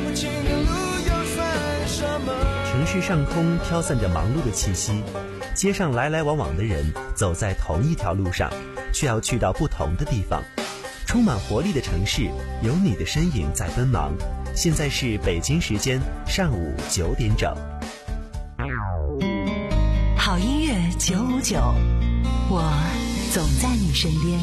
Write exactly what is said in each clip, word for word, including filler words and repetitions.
不清的路又算什么？ 城市上空飘散着忙碌的气息，街上来来往往的人走在同一条路上，却要去到不同的地方。充满活力的城市，有你的身影在奔忙。现在是北京时间上午九点整。 好音乐九五九，我总在你身边。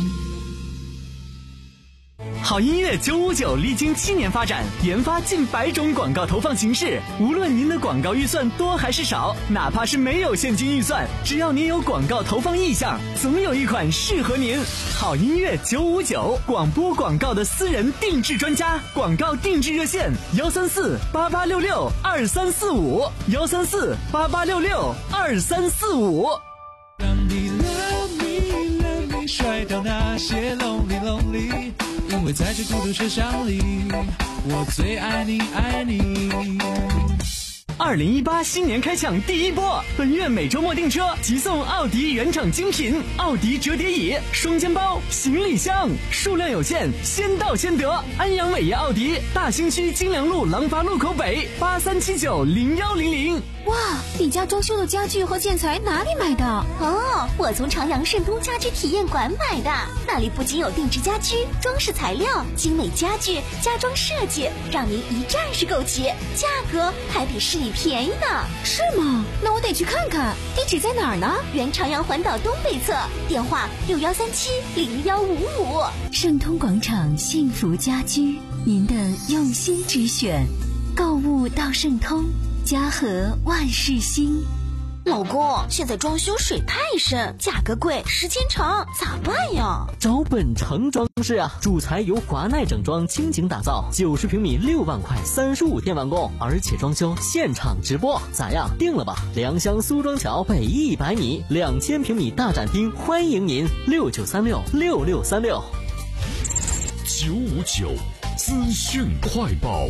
好音乐九五九历经七年发展，研发近百种广告投放形式。无论您的广告预算多还是少，哪怕是没有现金预算，只要您有广告投放意向，总有一款适合您。好音乐九五九，广播广告的私人定制专家，广告定制热线幺三四八八六六二三四五幺三四八八六六二三四五。 当你 love me love me 甩掉那些 lonely lonely，因为在这孤独车厢里，我最爱你爱你。 二零一八新年开抢第一波，本月每周末订车即送奥迪原厂精品奥迪折叠椅、双肩包、行李箱，数量有限，先到先得。安阳伟业奥迪大兴区金良路廊坊路口北八三七九零幺零零。 哇，你家装修的家具和建材哪里买的？ 哦，我从长阳盛东家居体验馆买的，那里不仅有定制家居、装饰材料、精美家具、家装设计，让您一站式购齐，价格还比市里便宜呢。 是吗？那我得去看看。地址在哪儿呢？ 原长阳环岛东北侧，电话六幺三七零幺五五。 盛通广场幸福家居，您的用心之选，购物到盛通，家和万事兴。 老公，现在装修水太深，价格贵，时间长，咋办呀？ 找本城装饰啊，主材由华奈整装倾情打造，九十平米六万块，三十五天完工，而且装修现场直播，咋样？定了吧？良乡苏庄桥北一百米，两千平米大展厅，欢迎您六九三六六六三六。 九五九资讯快报。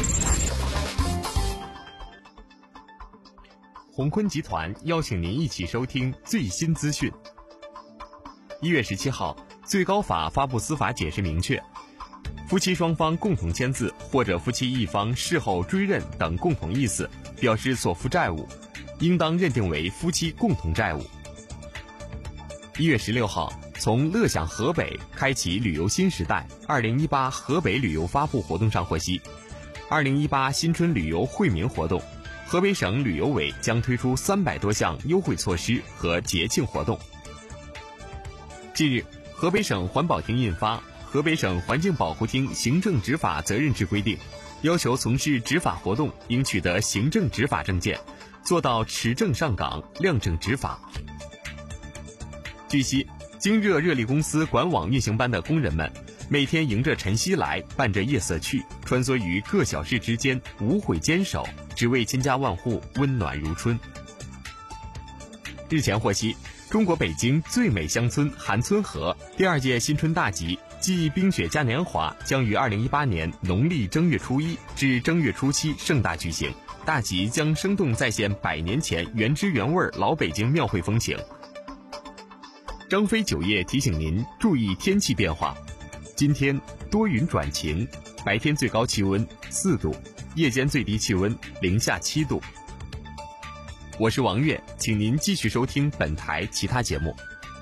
鸿坤集团邀请您一起收听最新资讯。一月十七号，最高法发布司法解释明确，夫妻双方共同签字或者夫妻一方事后追认等共同意思表示所负债务，应当认定为夫妻共同债务。一月十六号，从乐享河北开启旅游新时代二零一八河北旅游发布活动上获悉，二零一八新春旅游惠民活动，河北省旅游委将推出三百多项优惠措施和节庆活动。近日，河北省环保厅印发《河北省环境保护厅行政执法责任制规定》，要求从事执法活动应取得行政执法证件，做到持证上岗、亮证执法。据悉，京热热力公司管网运行班的工人们每天迎着晨曦来，伴着夜色去，穿梭于各小市之间，无悔坚守，只为千家万户温暖如春。日前获悉，中国北京最美乡村韩村河第二届新春大集暨冰雪嘉年华将于二零一八年农历正月初一至正月初七盛大举行。大集将生动再现百年前原汁原味老北京庙会风情。张飞酒业提醒您注意天气变化，今天多云转晴，白天最高气温四度，夜间最低气温零下七度。我是王悦，请您继续收听本台其他节目。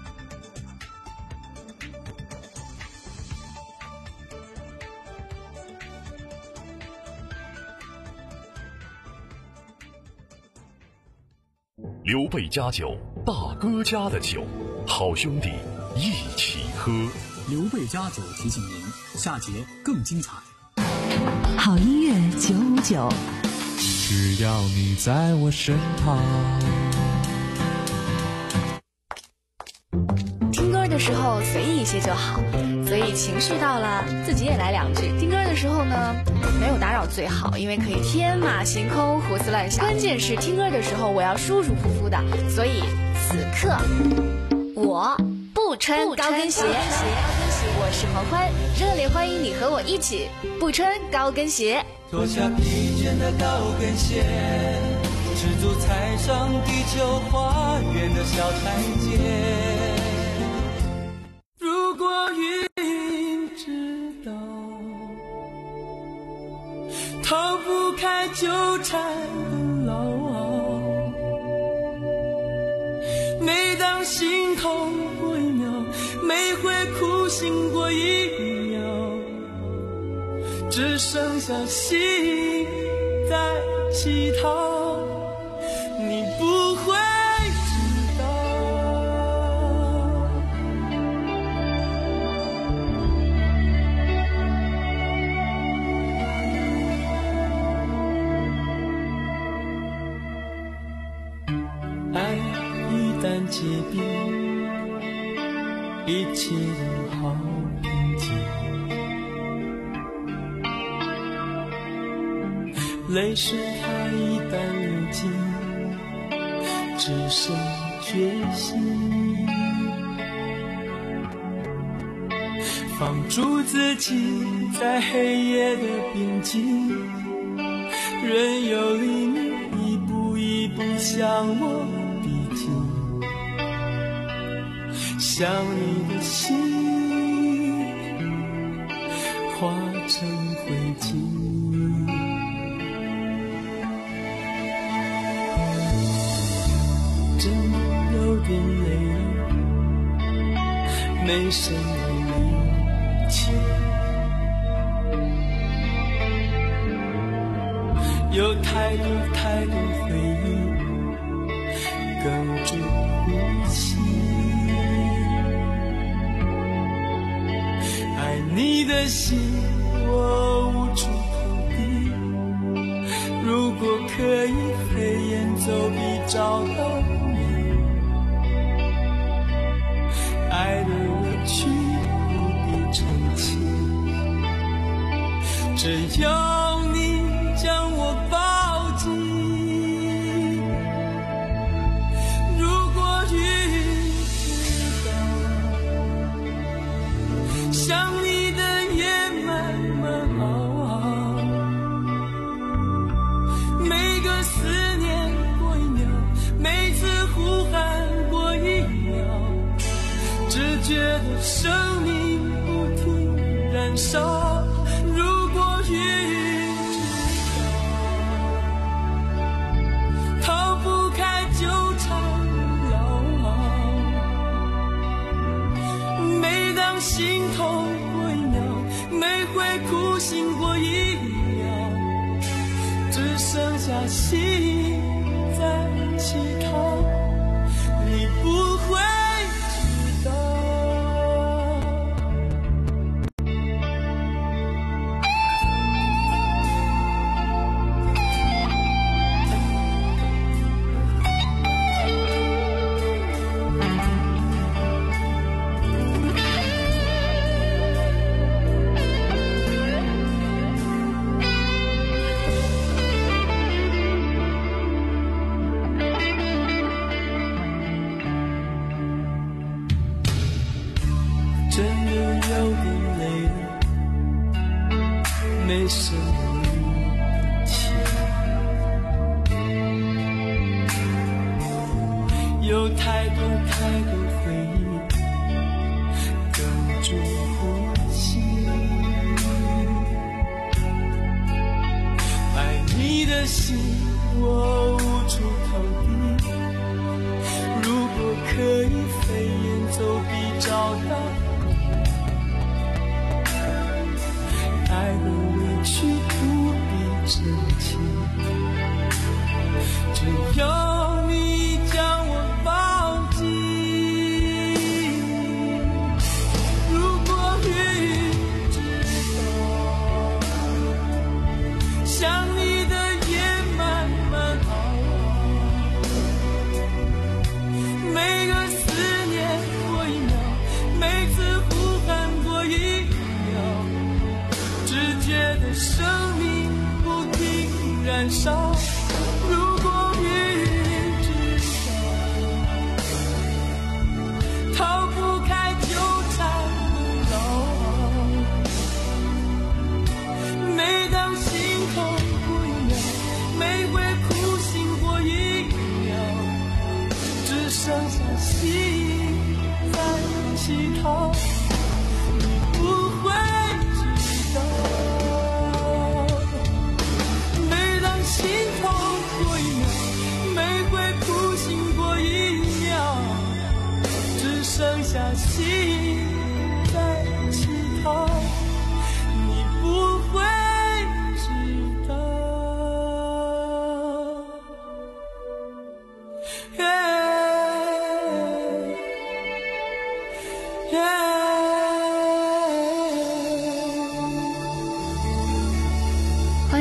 刘备家酒，大哥家的酒，好兄弟一起喝。 刘备家酒提醒您，下节更精彩。 好音乐九五九， 只要你在我身旁。 听歌的时候随意一些就好，所以情绪到了自己也来两句。听歌的时候呢，没有打扰最好，因为可以天马行空胡思乱想。关键是听歌的时候我要舒舒服服的，所以此刻我不穿高跟鞋。我是黄欢，热烈欢迎你和我一起不穿高跟鞋。 脱下疲倦的高跟鞋，赤足踩上地球花园的小台阶。如果云知道逃不开纠缠的牢。每当心痛过一秒，每回哭醒过一秒，只剩下心在乞讨，你不会知道。爱一旦结冰，一切都好平静，泪水它一旦流尽，只剩决心，放逐自己在黑夜的边境，任由黎明一步一步向我逼近，想你的心化成灰烬。真的有点累了，没什么力气，有太多太多回忆哽住呼吸，爱你的心我无处投递，如果可以飞檐走壁找到你，爱的委屈不必澄清，只要你将我抱紧，如果雨知道想你的夜慢慢熬，每个思念过一秒，每次呼喊过一秒，只觉得生命不停燃烧，如果雨心痛过一秒，每回哭醒过一秒，只剩下心在乞讨，你不会知道。真的有点累了，没什么力气，有太多太多回忆哽住呼吸，爱你的心我无处投递，如果可以飞檐走壁找到爱的委屈不必澄清，只要你将我抱紧，如果雨知道想你的夜慢慢熬，每个思念过一秒，每次呼喊过一秒，只觉得生命不停燃烧，如果雨知道逃不开纠缠的牢，每当心痛过一秒，每回哭醒过一秒，只剩下心在乞讨，你不会知道。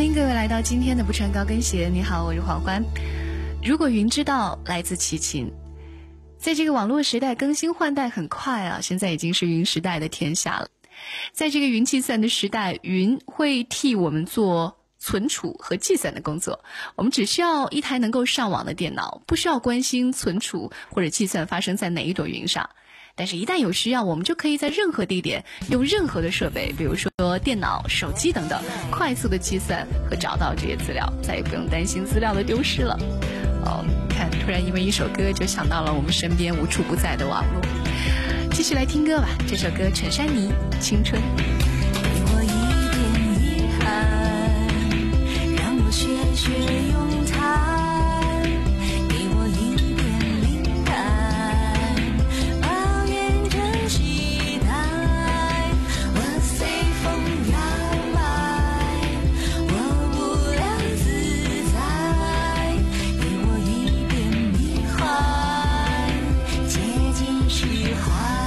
欢迎各位来到今天的不穿高跟鞋。你好，我是黄欢。如果云知道，来自齐秦。在这个网络时代，更新换代很快啊，现在已经是云时代的天下了。在这个云计算的时代，云会替我们做存储和计算的工作，我们只需要一台能够上网的电脑，不需要关心存储或者计算发生在哪一朵云上。但是一旦有需要，我们就可以在任何地点用任何的设备，比如说电脑、手机等等，快速的计算和找到这些资料，再也不用担心资料的丢失了。哦，你看，突然因为一首歌就想到了我们身边无处不在的网络。继续来听歌吧，这首歌陈珊妮《青春》。 给我一点遗憾，让我学学咏叹，给我一点灵感，抱怨着期待，我随风摇摆，我无聊自在，给我一点迷幻，接近释怀。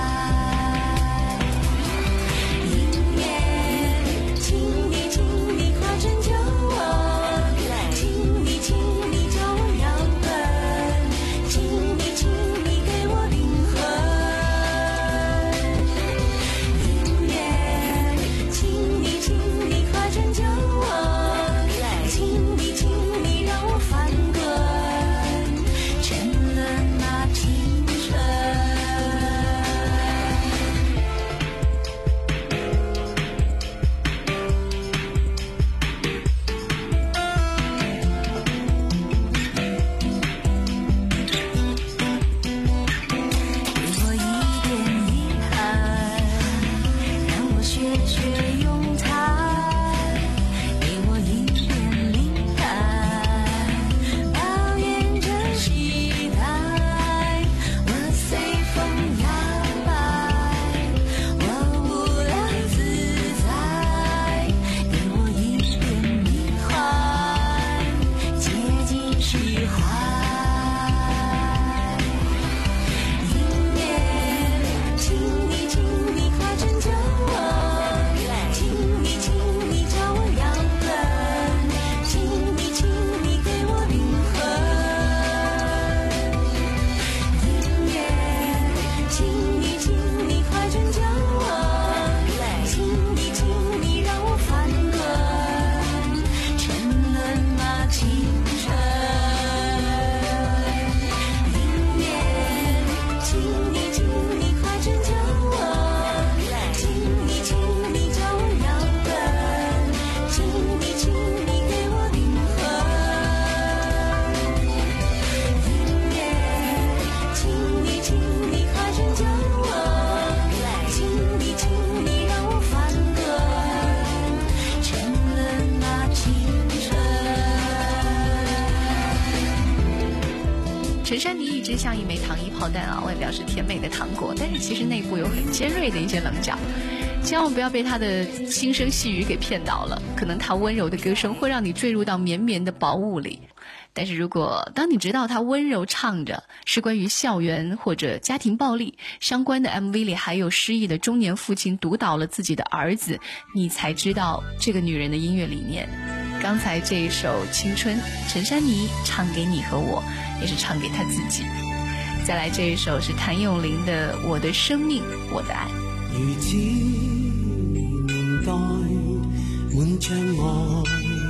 陈珊妮一直像一枚糖衣炮弹啊，外表是甜美的糖果，但是其实内部有很尖锐的一些棱角。千万不要被她的轻声细语给骗倒了，可能她温柔的歌声会让你坠入到绵绵的薄雾里。但是如果当你知道她温柔唱着是关于校园或者家庭暴力相关的 M V 里还有失忆的中年父亲毒倒了自己的儿子，你才知道这个女人的音乐理念。刚才这一首《青春》，陈珊妮唱给你和我，也是唱给她自己。再来这一首是谭咏麟的《我的生命我的爱》。 如此年代滿障礙，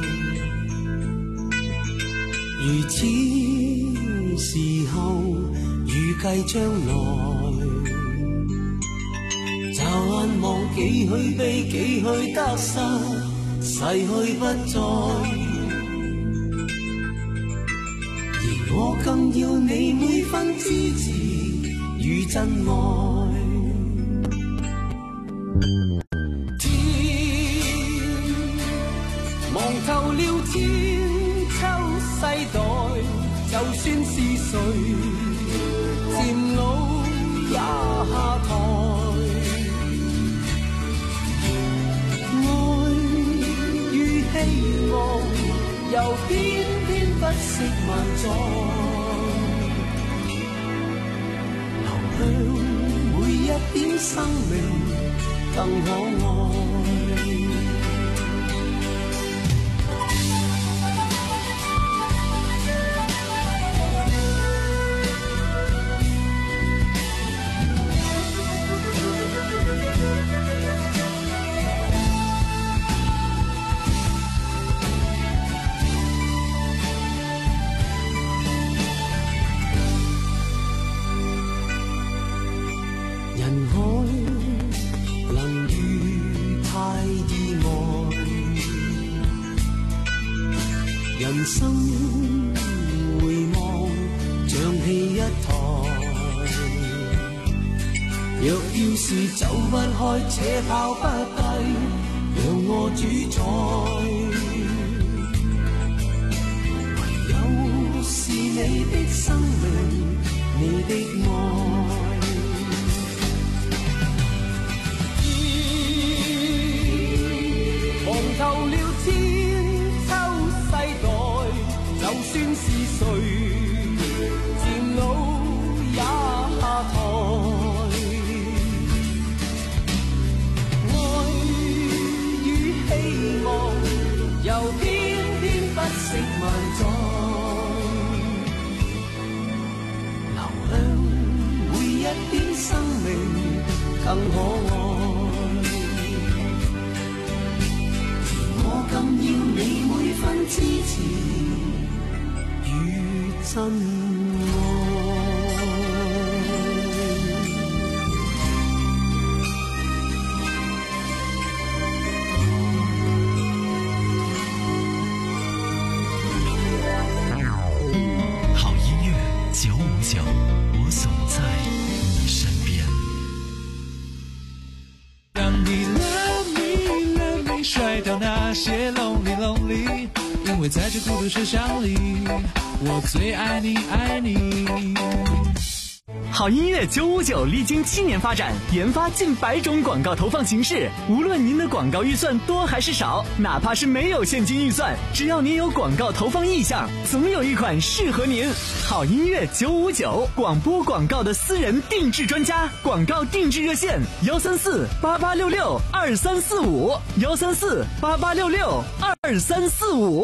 如此時候預計將來，驟眼望幾許悲幾許得失，逝去不再，而我更要你每分支持與真愛。望透了千秋世代，就算是誰漸老也下台，愛與希望又偏偏不惜萬載，流向每一點生命更可愛。 人生回望像戲一台，若要是走不開且跑不低，讓我主宰。唯有是你的生命，你的愛。望透了千秋世代，就算是誰漸老也下台。愛與希望又偏偏不惜萬載，流向每一點生命更可愛。更要你每分支持與真好音樂九五九，我總在你身邊。 當你 love me love me 甩掉那些 lonely lonely， 因為在這孤獨車廂裡，我最愛你愛你。 好音樂九五九歷經七年發展，研發近百種廣告投放形式。無論您的廣告預算多還是少，哪怕是沒有現金預算，只要您有廣告投放意向，總有一款適合您。好音樂九五九，廣播廣告的私人定制專家，廣告定制熱線：幺三四八八六六二三四五，幺三四八八六六二三四五。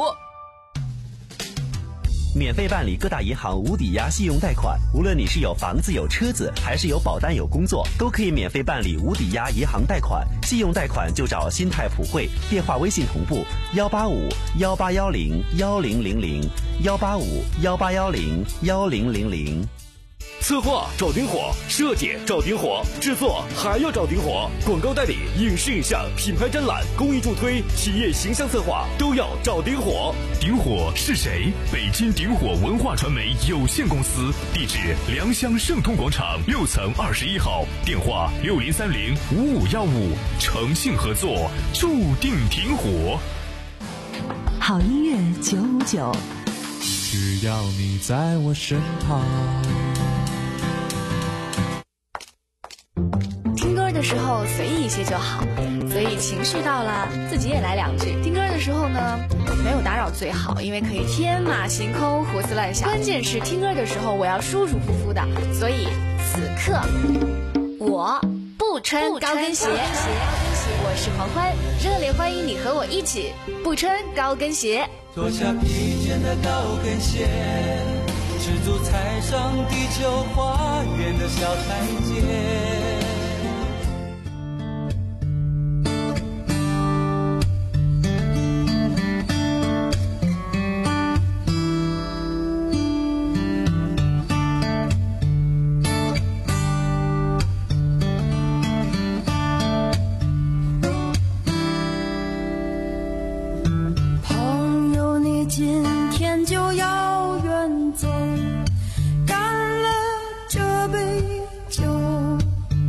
免费办理各大银行无抵押信用贷款，无论你是有房子有车子，还是有保单有工作，都可以免费办理无抵押银行贷款。信用贷款就找新泰普惠，电话微信同步幺八五幺八幺零幺零零零幺八五幺八幺零幺零零零。 策划找顶火，设计找顶火，制作还要找顶火，广告代理、影视影像、品牌展览、公益助推、企业形象策划都要找顶火。 顶火是谁？北京顶火文化传媒有限公司，地址良乡盛通广场六层二十一号，电话六零三零五五幺五，诚信合作，注定顶火。 好音乐九五九， 只要你在我身旁。 听歌的时候随意一些就好，所以情绪到了自己也来两句。听歌的时候呢，没有打扰最好，因为可以天马行空胡思乱想。关键是听歌的时候我要舒舒服服的，所以此刻我不穿高跟鞋。我是黄欢，热烈欢迎你和我一起不穿高跟鞋。 脱下披肩的高跟鞋，赤足踩上地球花园的小台阶。 今天就要远走，干了这杯酒，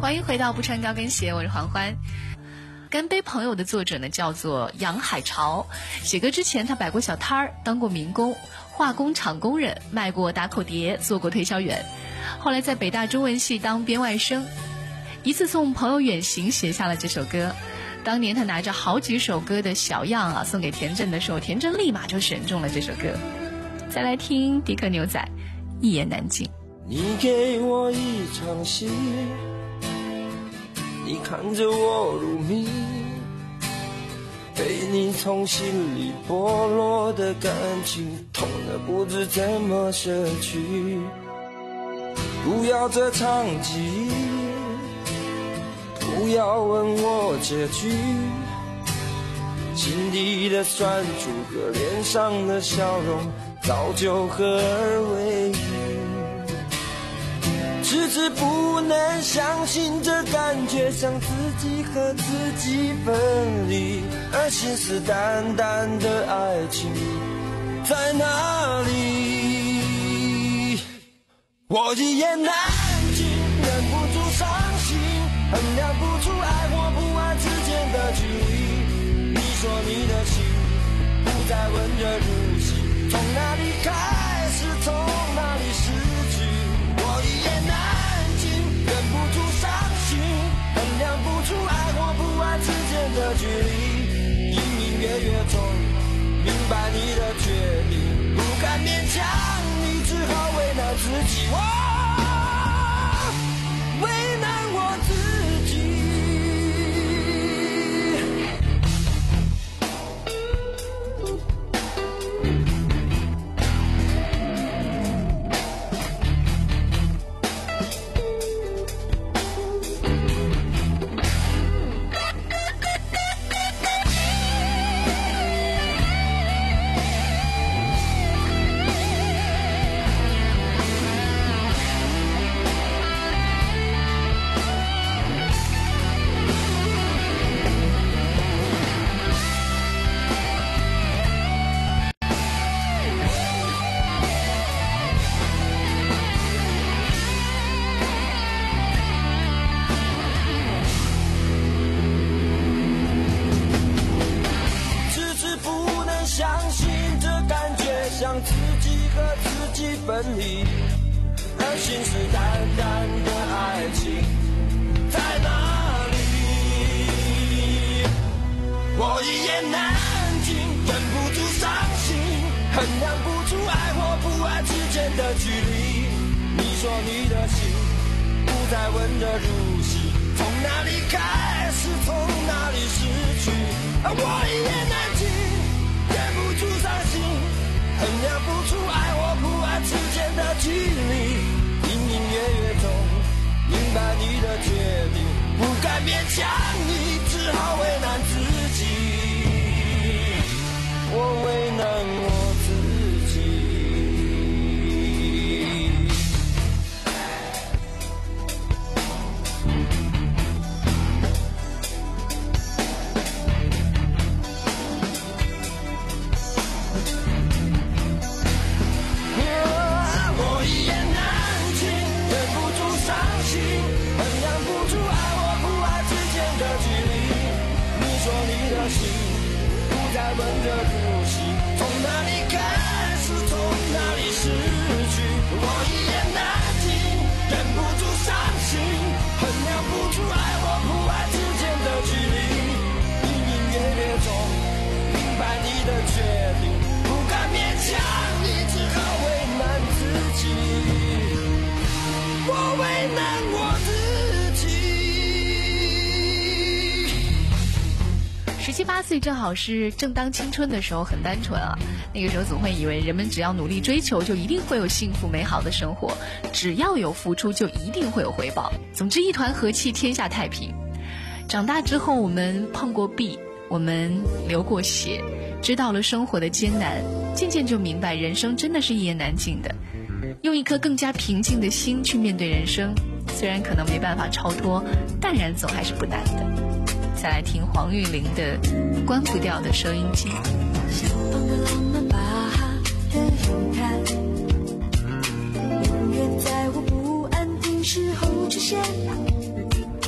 欢迎回到不穿高跟鞋，我是黄欢。干杯朋友的作者呢叫做杨海潮，写歌之前他摆过小摊儿，当过民工，化工厂工人，卖过打口碟，做过推销员，后来在北大中文系当编外生。一次送朋友远行写下了这首歌，当年他拿着好几首歌的小样啊送给田震的时候，田震立马就选中了这首歌。再来听迪克牛仔一言难尽。 你给我一场戏，你看着我入迷，被你从心里剥落的感情，痛得不知怎么舍去。不要这场记忆，不要问我结局，心底的酸楚和脸上的笑容早就合而为一。迟迟不能相信这感觉像自己和自己分离，而信誓旦旦的爱情在哪里？我一言难尽，忍不住伤心，衡量不出爱或不爱之间的距离。你说你的心不再温热如昔，从哪里开始，从哪里失去？我一言难尽，忍不住伤心，衡量不出爱或不爱之间的距离。隐隐约约中明白你的决定，不敢勉强你，只好为难自己。我为难我自己。像自己和自己分离，而信誓旦旦的爱情在哪里？我一言难尽，忍不住伤心，衡量不出爱或不爱之间的距离。你说你的心不再温热如昔，从哪里开始，从哪里失去？而我一言难尽，忍不住伤心，衡量不出爱或不爱之间的距离。隐隐约约中明白你的决定，不敢勉强你，只好为难自己。我为难我自己。在温热如昔，从哪里开始，从哪里失去？我一言难尽，忍不住伤心，衡量不出爱或不爱之间的距离。隐隐约约中明白你的决定，不敢勉强你，只好为难自己。我为难我自己。 十七八岁正好是正当青春的时候，很单纯啊。那个时候总会以为人们只要努力追求，就一定会有幸福美好的生活，只要有付出，就一定会有回报。总之，一团和气，天下太平。长大之后，我们碰过壁，我们流过血，知道了生活的艰难，渐渐就明白，人生真的是一言难尽的。用一颗更加平静的心去面对人生，虽然可能没办法超脱，淡然总还是不难的。再来听黄韵玲的《关不掉的收音机》。 小胖的浪漫巴哈的云台，音乐在我不安定时候出现，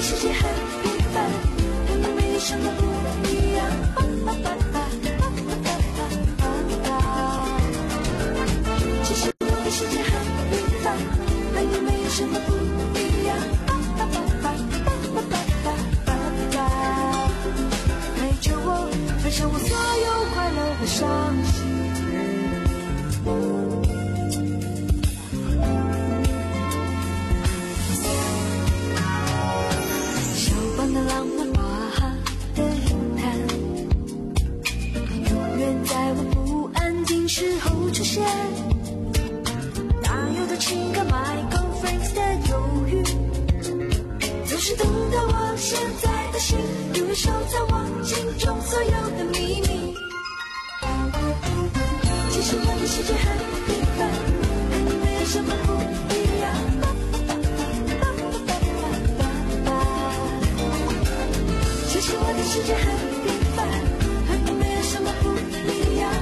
世界很平凡，和你没有什么不一样。其实我的世界很平凡，和你没有什么不一样。陪着我，分享我所有快乐和伤心。的浪漫花的云毯，永远在我不安静时候出现。大有的情歌 My girlfriends 的犹豫，总是懂得我现在的心，有人收藏我心中所有的秘密。其实我的世界很平凡，和你没有什么不一样。其实我的世界很平凡，和你没有什么不一样。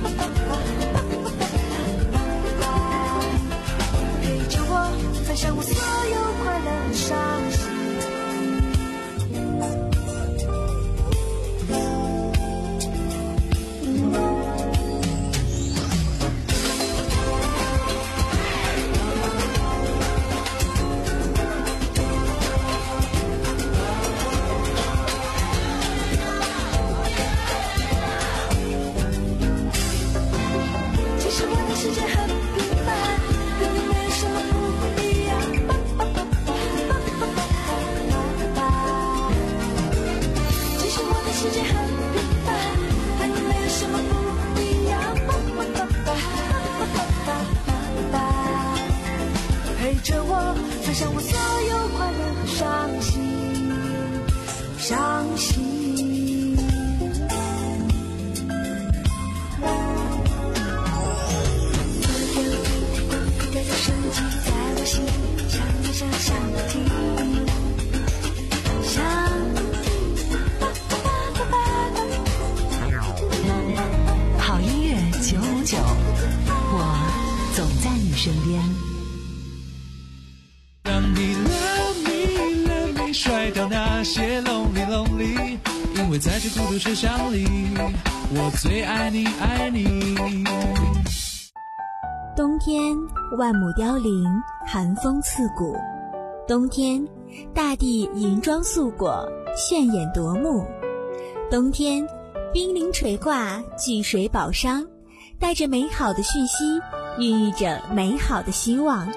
陪着我，分享我所有快乐和伤心。世界很平凡，和你没有什么不一样。其实我的世界很平凡，和你没有什么不一样。陪着我，分享我所有快乐和伤心，伤心。 好音乐九五九，我总在你身边。 让你 love me love me 甩掉那些 lonely lonely， 因为在这孤独车厢里，我最爱你爱你。 冬天万亩凋零，寒风刺骨。冬天大地银装素裹，炫眼夺目。冬天冰凌垂挂，聚水宝商，带着美好的讯息，孕育着美好的希望。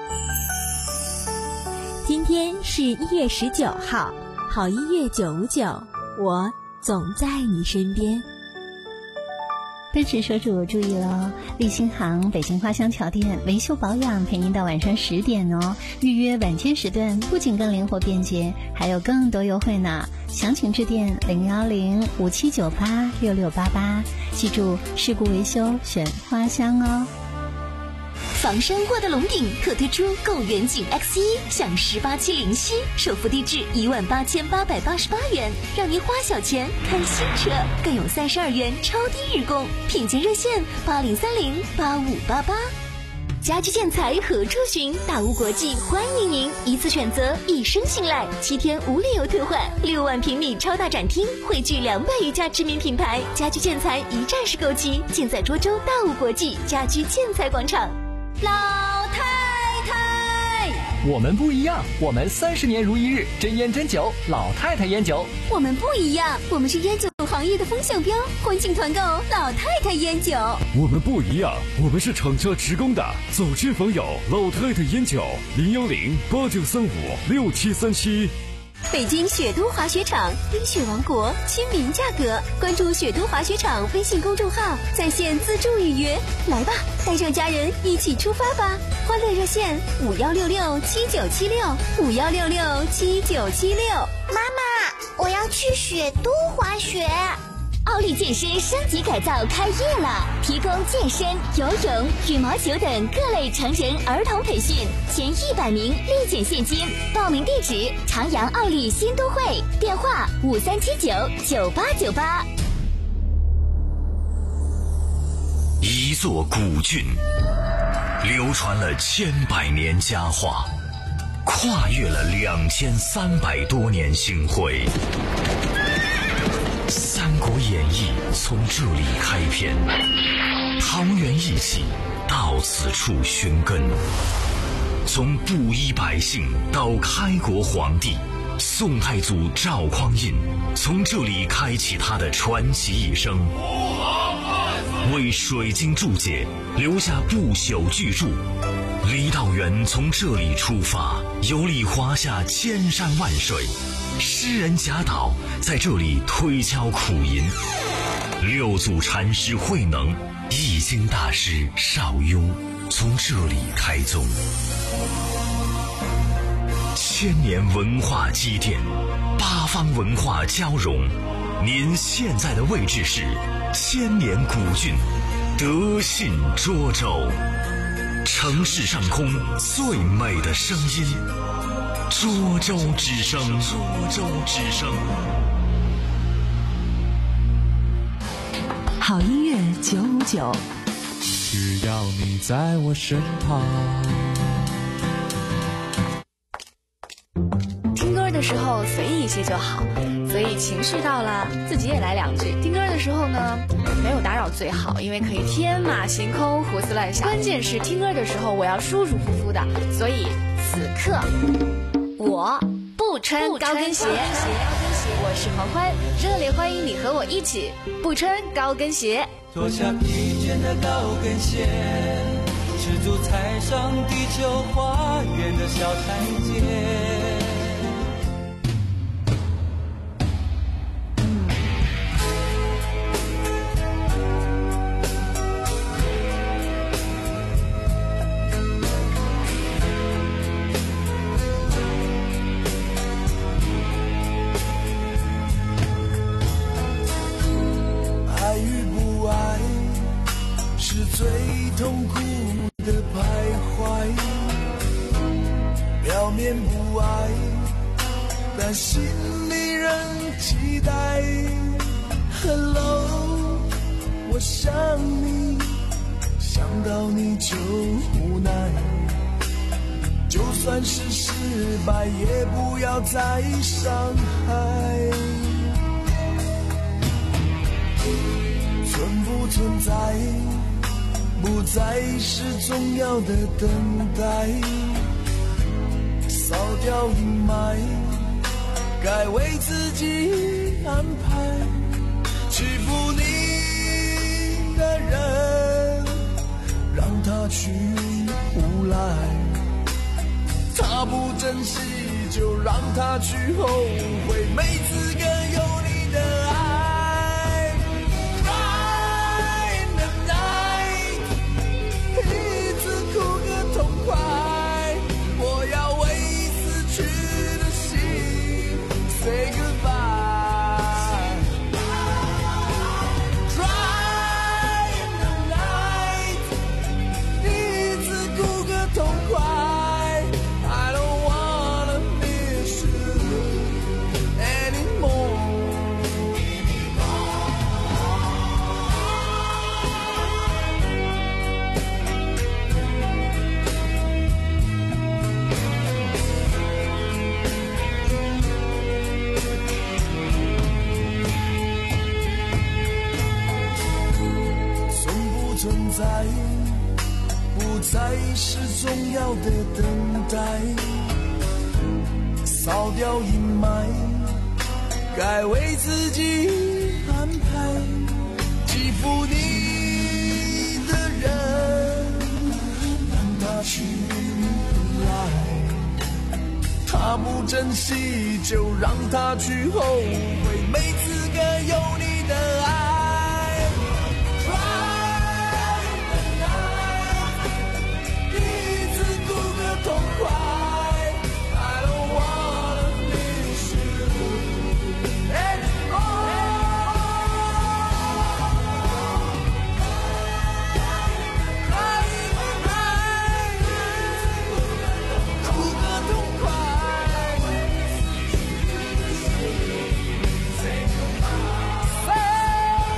今天是一月十九号，好音乐九五九，我总在你身边。 奔驰车主注意了，立新行北京花乡桥店维修保养陪您到晚上十点哦。预约晚间时段不仅更灵活便捷，还有更多优惠呢。详情致电零幺零五七九八六六八八，记住事故维修选花乡哦。 房山沃德龙顶特推出购远景 X 一 享十八期零息，首付低至一万八千八百八十八元，让您花小钱看新车，更有三十二元超低日供，品鉴热线八零三零八五八八。家居建材何处寻？大屋国际欢迎您，一次选择，一生信赖，七天无理由退换，六万平米超大展厅，汇聚两百余家知名品牌，家居建材一站式购齐，尽在涿州大屋国际家居建材广场。 老太太， 我们不一样，我们三十年如一日，真烟真酒，老太太烟酒。 我们不一样，我们是烟酒行业的风向标，欢庆团购老太太烟酒。 我们不一样，我们是厂家职工的，走亲访友，老太太烟酒，零幺零八九三五六七三七。 北京雪都滑雪场，冰雪王国，亲民价格。关注雪都滑雪场微信公众号，在线自助预约。来吧，带上家人一起出发吧！欢乐热线五幺六六七九七六五幺六六七九七六。 妈妈，我要去雪都滑雪。 奥利健身升级改造开业了，提供健身、游泳、羽毛球等各类成人儿童培训，前一百名立减现金。报名地址：长阳奥利新都会，电话五三七九九八九八。 一座古郡，流传了千百年佳话。 跨越了两千三百多年星辉。《三国演义》从这里开篇，桃园义气到此处寻根。从布衣百姓到开国皇帝，宋太祖赵匡胤从这里开启他的传奇一生，为水晶注解留下不朽巨著。郦道元从这里出发，游历华夏千山万水，诗人贾岛在这里推敲苦吟，六祖禅师慧能、易经大师邵雍从这里开宗。千年文化积淀，八方文化交融。您现在的位置是千年古郡德信涿州，城市上空最美的声音，涿州之声。涿州之声。 好音乐九五九， 只要你在我身旁。 听歌的时候随意一些就好，所以情绪到了自己也来两句。听歌的时候呢，没有打扰最好，因为可以天马行空胡思乱想。关键是听歌的时候我要舒舒服服的，所以此刻我不穿高跟鞋。我是黄欢，热烈欢迎你和我一起不穿高跟鞋。 脱下疲倦的高跟鞋，赤足踩上地球花园的小台阶。 最痛苦的徘徊，表面不爱，但心里仍期待。Hello， 我想你，想到你就无奈，就算是失败，也不要再伤害。存不存在不再是重要的等待，扫掉阴霾，该为自己安排。欺负你的人，让他去无赖，他不珍惜就让他去后悔，没资格有你的爱。我要为死去的心 say goodbye。 Try in the night， 一次哭个痛快。 I don't wanna miss you anymore。 存在不再是重要的等待，扫掉阴霾，该为自己安排。欺负你的人，让他去来，他不珍惜就让他去后悔，没资格有你的爱。痛快 I don't wanna miss you anymore。 哭个痛快。Say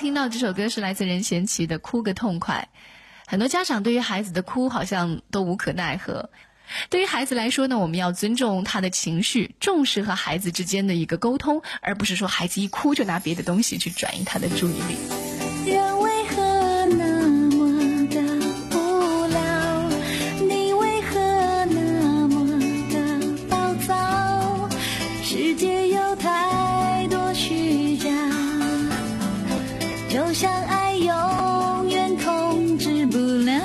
听到这首歌是来自任贤齐的《哭个痛快》。很多家长对于孩子的哭好像都无可奈何。对于孩子来说呢，我们要尊重他的情绪，重视和孩子之间的一个沟通，而不是说孩子一哭就拿别的东西去转移他的注意力。 人为何那么的无聊？你为何那么的暴躁？世界有太多虚假，就像爱永远控制不了。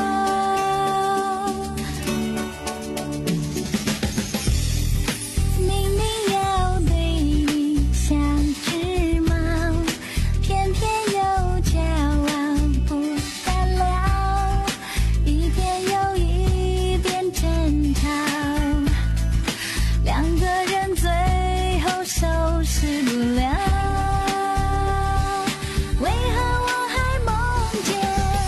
明明要对你像只猫，偏偏又骄傲不得了，一遍又一遍争吵，两个人最后收拾不了。为何我还梦见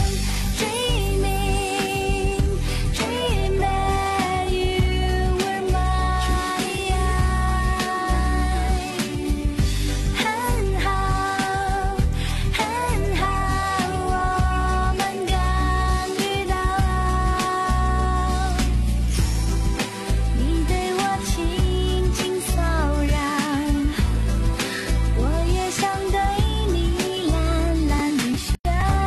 dreaming dream that you were mine？ 很好很好，我们刚遇到，你对我轻轻骚扰，我也想对你懒懒地笑。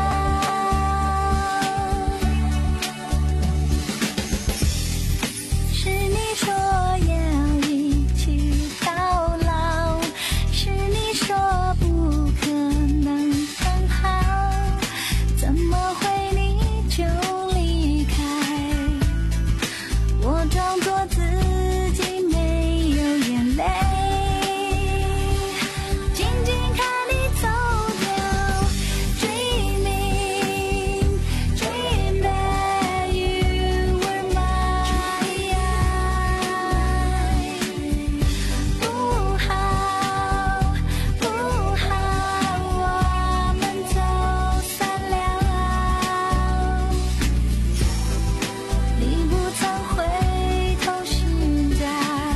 是你说要一起到老，是你说不可能很好，怎么会你就离开？我装作自己没有眼泪，静静看你走掉。Dreaming dream that you were mine。 不好不好，我们走散了，你不曾回头寻找，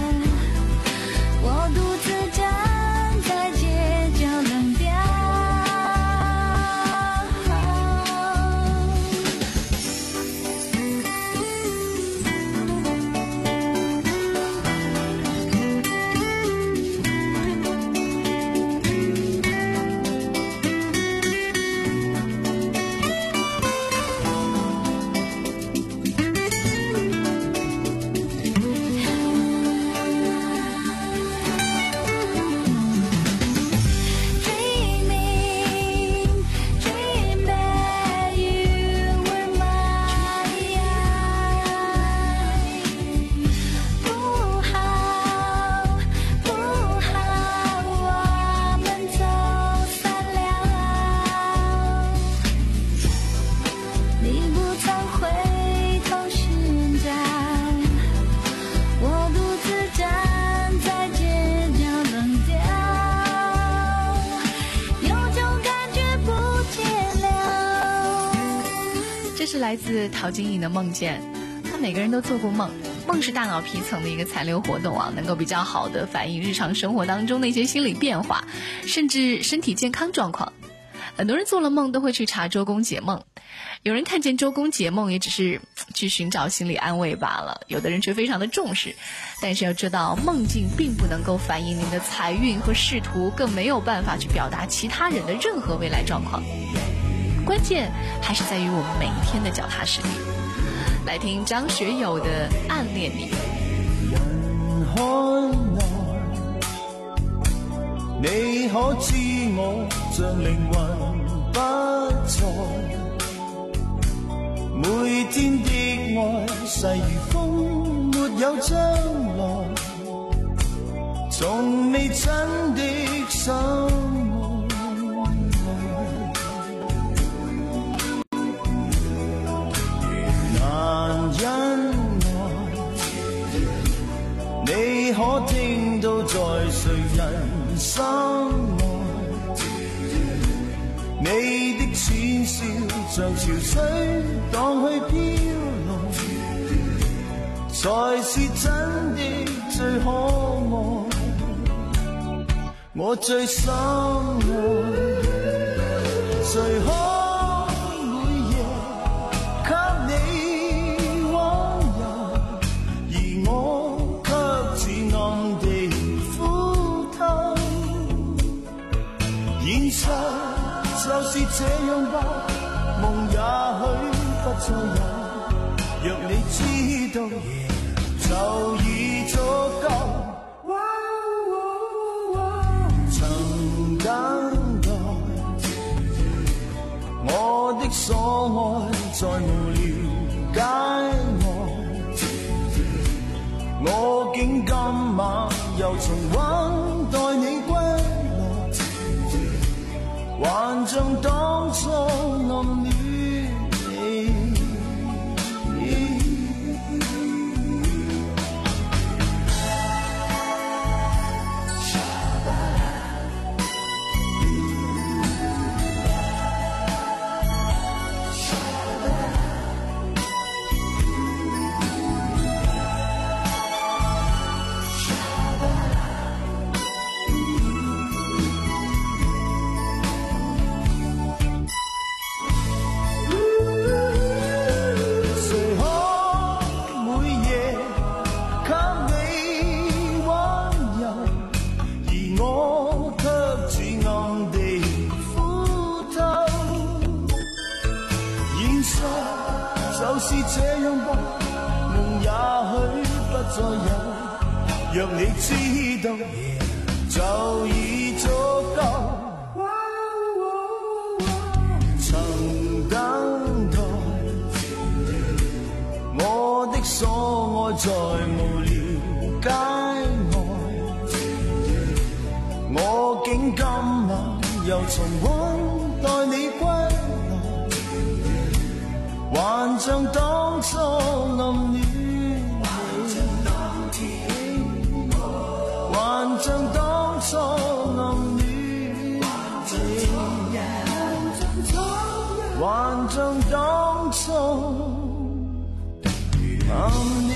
我独自站在街角冷掉。Dreaming dream that you were mine。 不好不好，我们走散了，你不曾回头寻找，我独自站在街角冷掉，有种感觉不见了。 这是来自陶晶莹的《梦见》。那每个人都做过梦，梦是大脑皮层的一个残留活动啊，能够比较好的反映日常生活当中的一些心理变化，甚至身体健康状况。很多人做了梦都会去查周公解梦，有人看见周公解梦也只是去寻找心理安慰罢了，有的人却非常的重视。但是要知道，梦境并不能够反映您的财运和仕途，更没有办法去表达其他人的任何未来状况。关键还是在于我们每一天的脚踏实地。来听张学友的《暗恋你》。 人海內，你可知我像靈魂不在，每天的愛細如風，沒有將來，從未真的相你可聽到在誰人心內，你的淺笑像潮水蕩去飄來，才是真的最可愛，我最心愛。 谁可每夜给你温柔，而我却似暗地苦透。现实就是这样吧，梦也许不再有。若你知道，就已足够。曾等待，我的所愛再無了解我，我竟今晚又重溫待你歸來，還像當初暗戀你。就是这样吧，夢也許不再有。若你知道，就已足夠。曾等待，我的所愛再無了解愛，我竟今晚又重溫待你歸來，還像當初暗戀你，還像當初暗戀你，還像當初暗戀。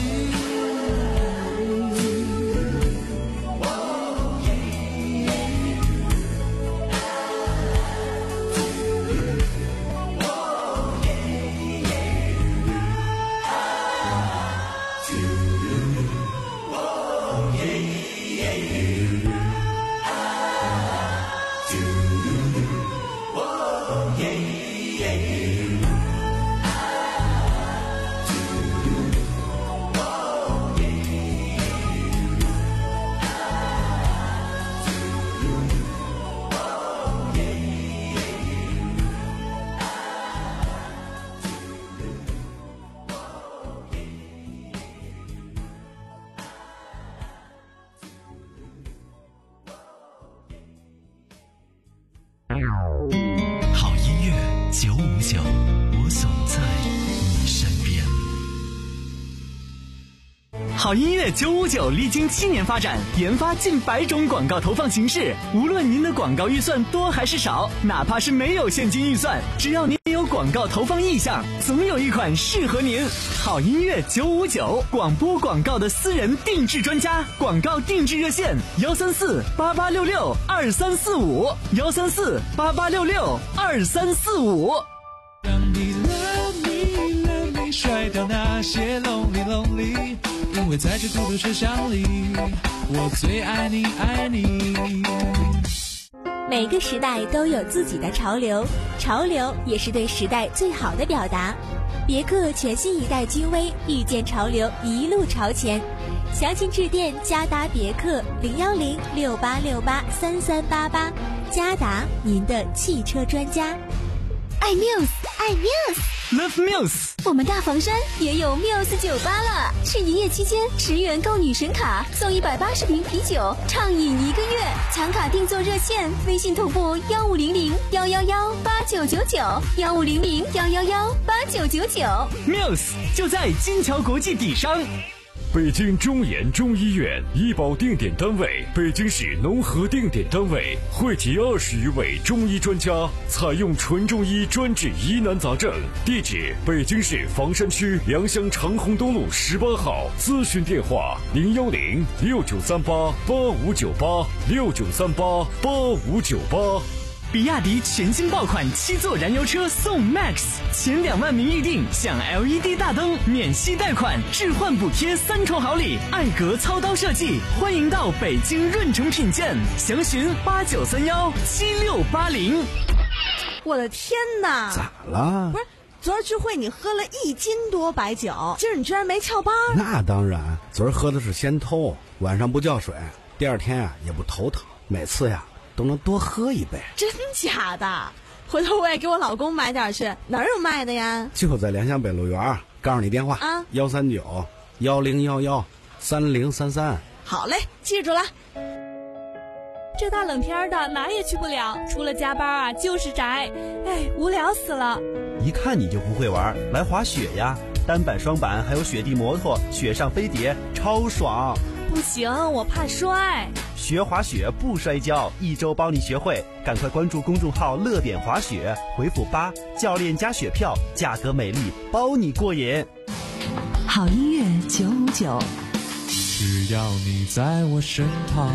好音乐九五九，我总在你身边。 好音乐九五九历经七年发展，研发近百种广告投放形式。无论您的广告预算多还是少，哪怕是没有现金预算，只要您有广告投放意向，总有一款适合您。好音乐九五九，广播广告的私人定制专家，广告定制热线：幺三四八八六六二三四五，幺三四八八六六二三四五。 让你 love me love me 甩掉那些 lonely lonely， 因为在这孤独车厢里，我最爱你爱你。 每个时代都有自己的潮流，潮流也是对时代最好的表达。别克全新一代君威，遇见潮流，一路朝前。详情致电嘉达别克零幺零六八六八三三八八，嘉达您的汽车专家。 爱 Muse， 爱 Muse，Love Muse。 我们大房山也有 Muse 酒吧了，是营业期间十元购女神卡送一百八十瓶啤酒，畅饮一个月。抢卡订座热线：微信同步幺五零零幺幺幺八九九九，幺五零零幺幺幺八九九九。 Muse 就在金桥国际底商。 北京中研中医院医保定点单位，北京市农合定点单位，汇集二十余位中医专家，采用纯中医专治疑难杂症。地址：北京市房山区良乡长虹东路十八号。咨询电话：零幺零六九三八八五九八六九三八八五九八。 比亚迪全新爆款七座燃油车送 Max， 前两万名预定享 L E D 大灯、免息贷款、置换补贴三重好礼，艾格操刀设计，欢迎到北京润城品鉴，详询八九三幺七六八零。 我的天哪！ 咋了？ 不是，昨儿聚会你喝了一斤多白酒，今儿你居然没翘班？ 那当然，昨儿喝的是仙偷，晚上不叫水，第二天啊也不头疼，每次呀都能多喝一杯。 真假的？回头我也给我老公买点去，哪儿有卖的呀？ 就在良乡北路园，告诉你电话啊，幺三九幺零幺幺三零三三。 好嘞，记住了。 这大冷天的哪也去不了，除了加班啊就是宅，哎，无聊死了。 一看你就不会玩，来滑雪呀，单板双板还有雪地摩托，雪上飞碟超爽。 不行，我怕摔。 学滑雪不摔跤，一周帮你学会，赶快关注公众号乐点滑雪，回复八，教练加雪票，价格美丽，包你过瘾。 好音乐九五九， 只要你在我身旁。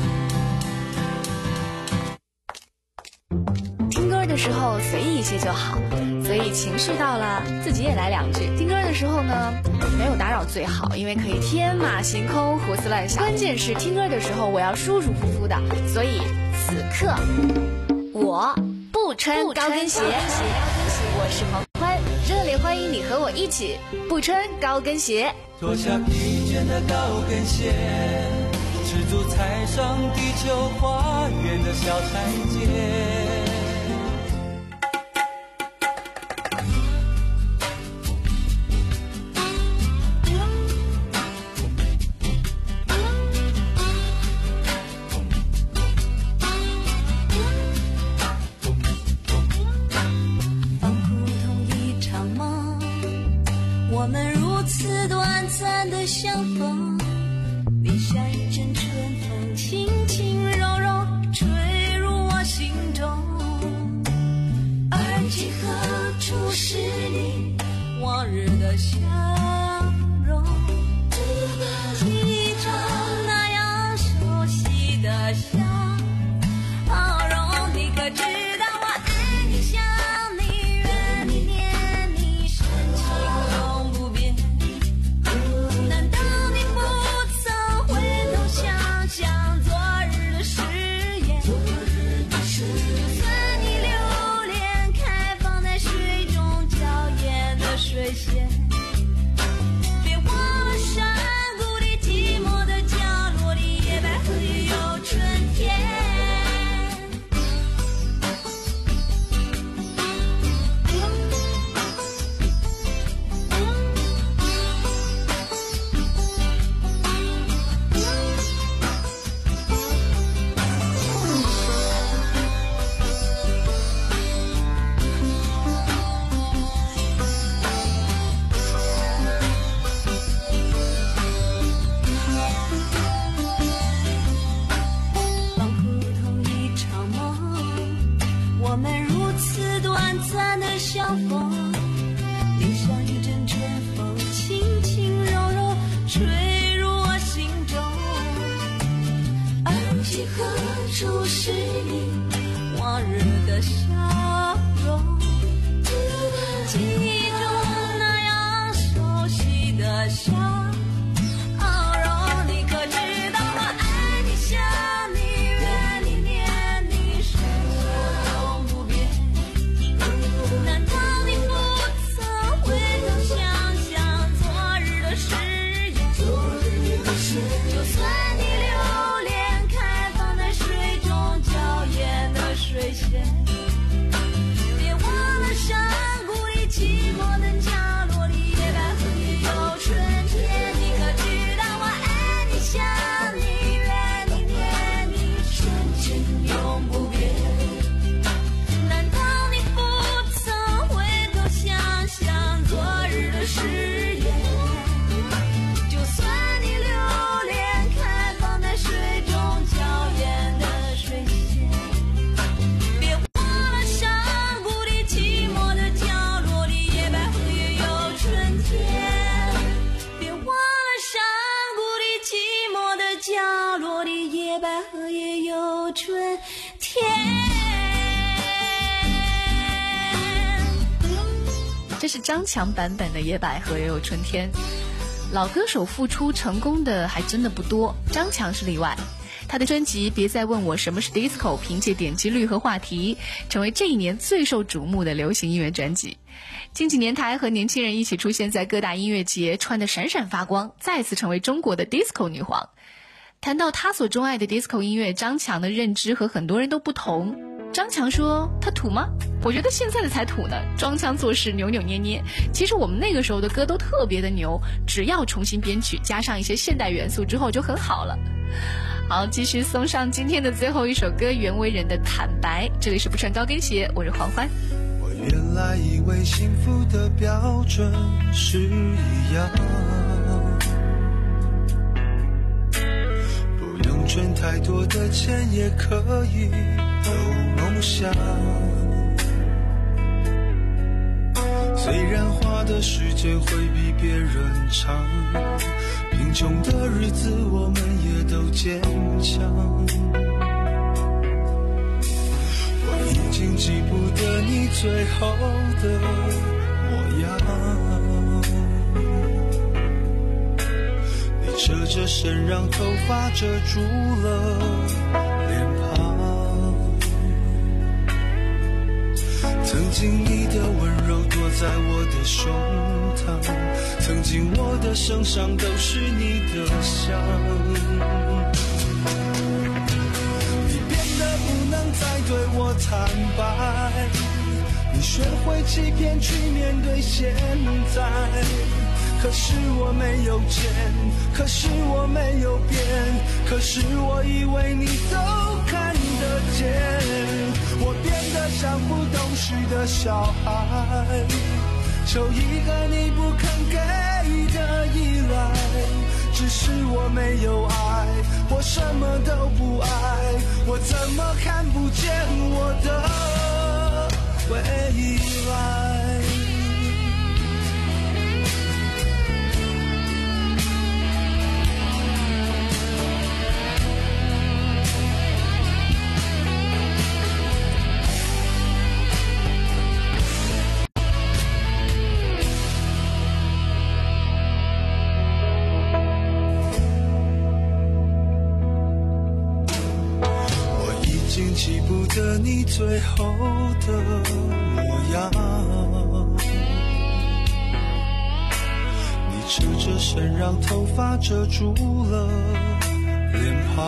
听歌的时候随意一些就好，所以情绪到了自己也来两句。听歌的时候呢，没有打扰最好，因为可以天马行空胡思乱想。关键是听歌的时候我要舒舒服服的，所以此刻我不穿高跟鞋。我是黄欢，热烈欢迎你和我一起不穿高跟鞋。 脱下疲倦的高跟鞋，赤足踩上地球花园的小台阶。 我们如此短暂的相逢，你像一阵春风，轻轻柔柔吹入我心中。而今何处是你往日的笑容？记忆中那样熟悉的笑容，你可知道我爱你想你怨你念你深情永不变。难道你不曾回头想想昨日的誓言？就算你留恋开放在水中娇艳的水仙，别忘了山谷里寂寞的角落里野百合也有春天。我们如此短暂的相逢，你像一阵春风，轻轻柔柔吹入我心中。而今何处是你往日的笑容？记忆中那样熟悉的笑容，你可知道我爱你想你怨你念你深情不变。难道你不曾回头想想昨日的誓言？就算你留恋开放在水中娇艳的水仙，别忘了山谷里寂寞的角落里野百合也有春天。你可知道我爱你想你怨你念你深情永不变。难道你不曾回头想想昨日的誓言？就算你留恋开放在水中娇艳的水仙，别忘了山谷里寂寞的角落里野百合也有春天。别忘了山谷里寂寞的角落里野百合也有春天。 是张强版本的野百合也有春天。老歌手复出成功的还真的不多，张强是例外。他的专辑《别再问我什么是 disco》 凭借点击率和话题成为这一年最受瞩目的流行音乐专辑。近几年他还和年轻人一起出现在各大音乐节，穿得闪闪发光，再次成为中国的 disco 女皇。谈到他所钟爱的 disco 音乐，张强的认知和很多人都不同。张强说他土吗？我觉得现在的才土呢，装腔作势，扭扭捏捏。其实我们那个时候的歌都特别的牛，只要重新编曲加上一些现代元素之后就很好了。好，继续送上今天的最后一首歌，袁惟仁的坦白。这里是不穿高跟鞋，我是黄欢。 我原来以为幸福的标准是一样，不用赚太多的钱也可以有梦想，虽然花的时间会比别人长，贫穷的日子我们也都坚强。我已经记不得你最后的模样，你侧着身让头发遮住了脸庞，曾经你的温柔躲在我的胸膛，曾经我的身上都是你的香。你变得不能再对我坦白，你学会欺骗去面对现在，可是我没有钱，可是我没有变，可是我以为你都看得见。我变得像不懂事的小孩，求一个你不肯给的依赖，只是我没有爱，我什么都不爱，我怎么看不见我的未来？记不得你最后的模样，你侧着身让头发遮住了脸庞，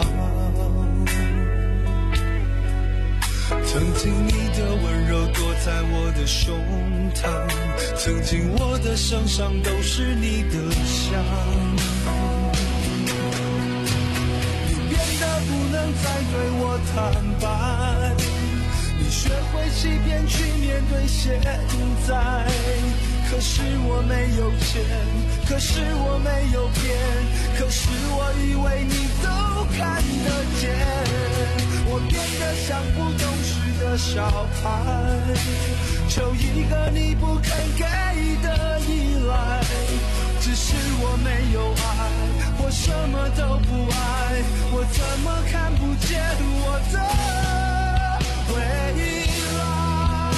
曾经你的温柔躲在我的胸膛，曾经我的身上都是你的香。不能再对我坦白，你学会欺骗去面对现在，可是我没有钱，可是我没有变，可是我以为你都看得见。我变得像不懂事的小孩，求一个你不肯给的依赖，只是我没有爱，我什么都不爱，我怎么看不见我的未来？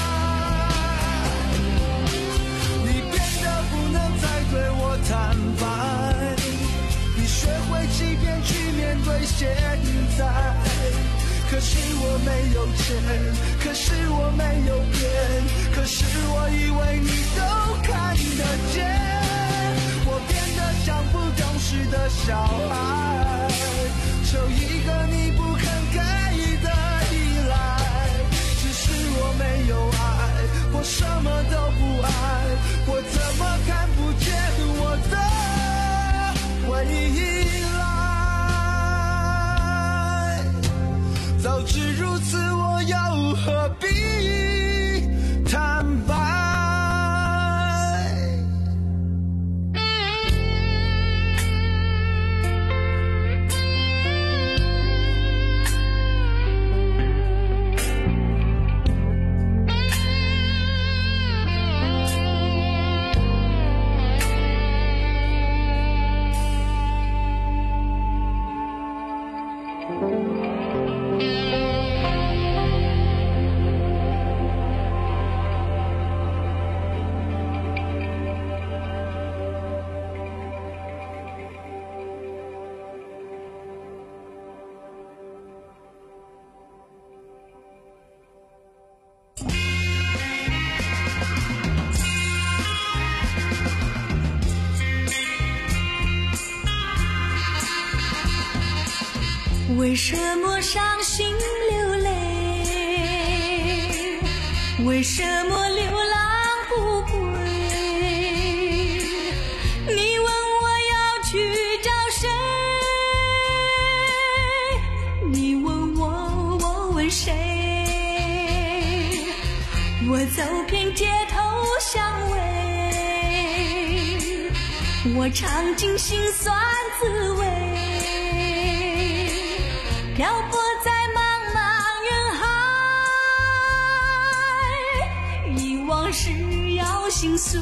你变得不能再对我坦白，你学会欺骗去面对现在，可是我没有钱，可是我没有变，可是我以为你都看得见。我变得像不懂事的小孩，求一个你不肯给的依赖，只是我没有爱，我什么都不爱，我怎么看不见我的未来？早知如此，我又何必坦白？ 为什么伤心流泪？为什么流浪不归？你问我要去找谁？你问我，我问谁？我走遍街头巷尾，我尝尽心酸滋味，漂泊在茫茫人海，遗忘时要心碎。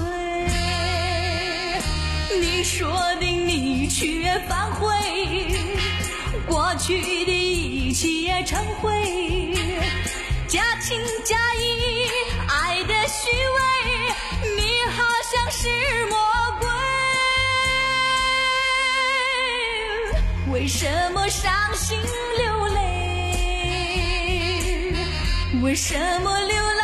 你说的你却反悔，过去的一切成灰，假情假意，爱的虚伪，你好像是魔鬼。为什么伤心流泪？为什么流泪？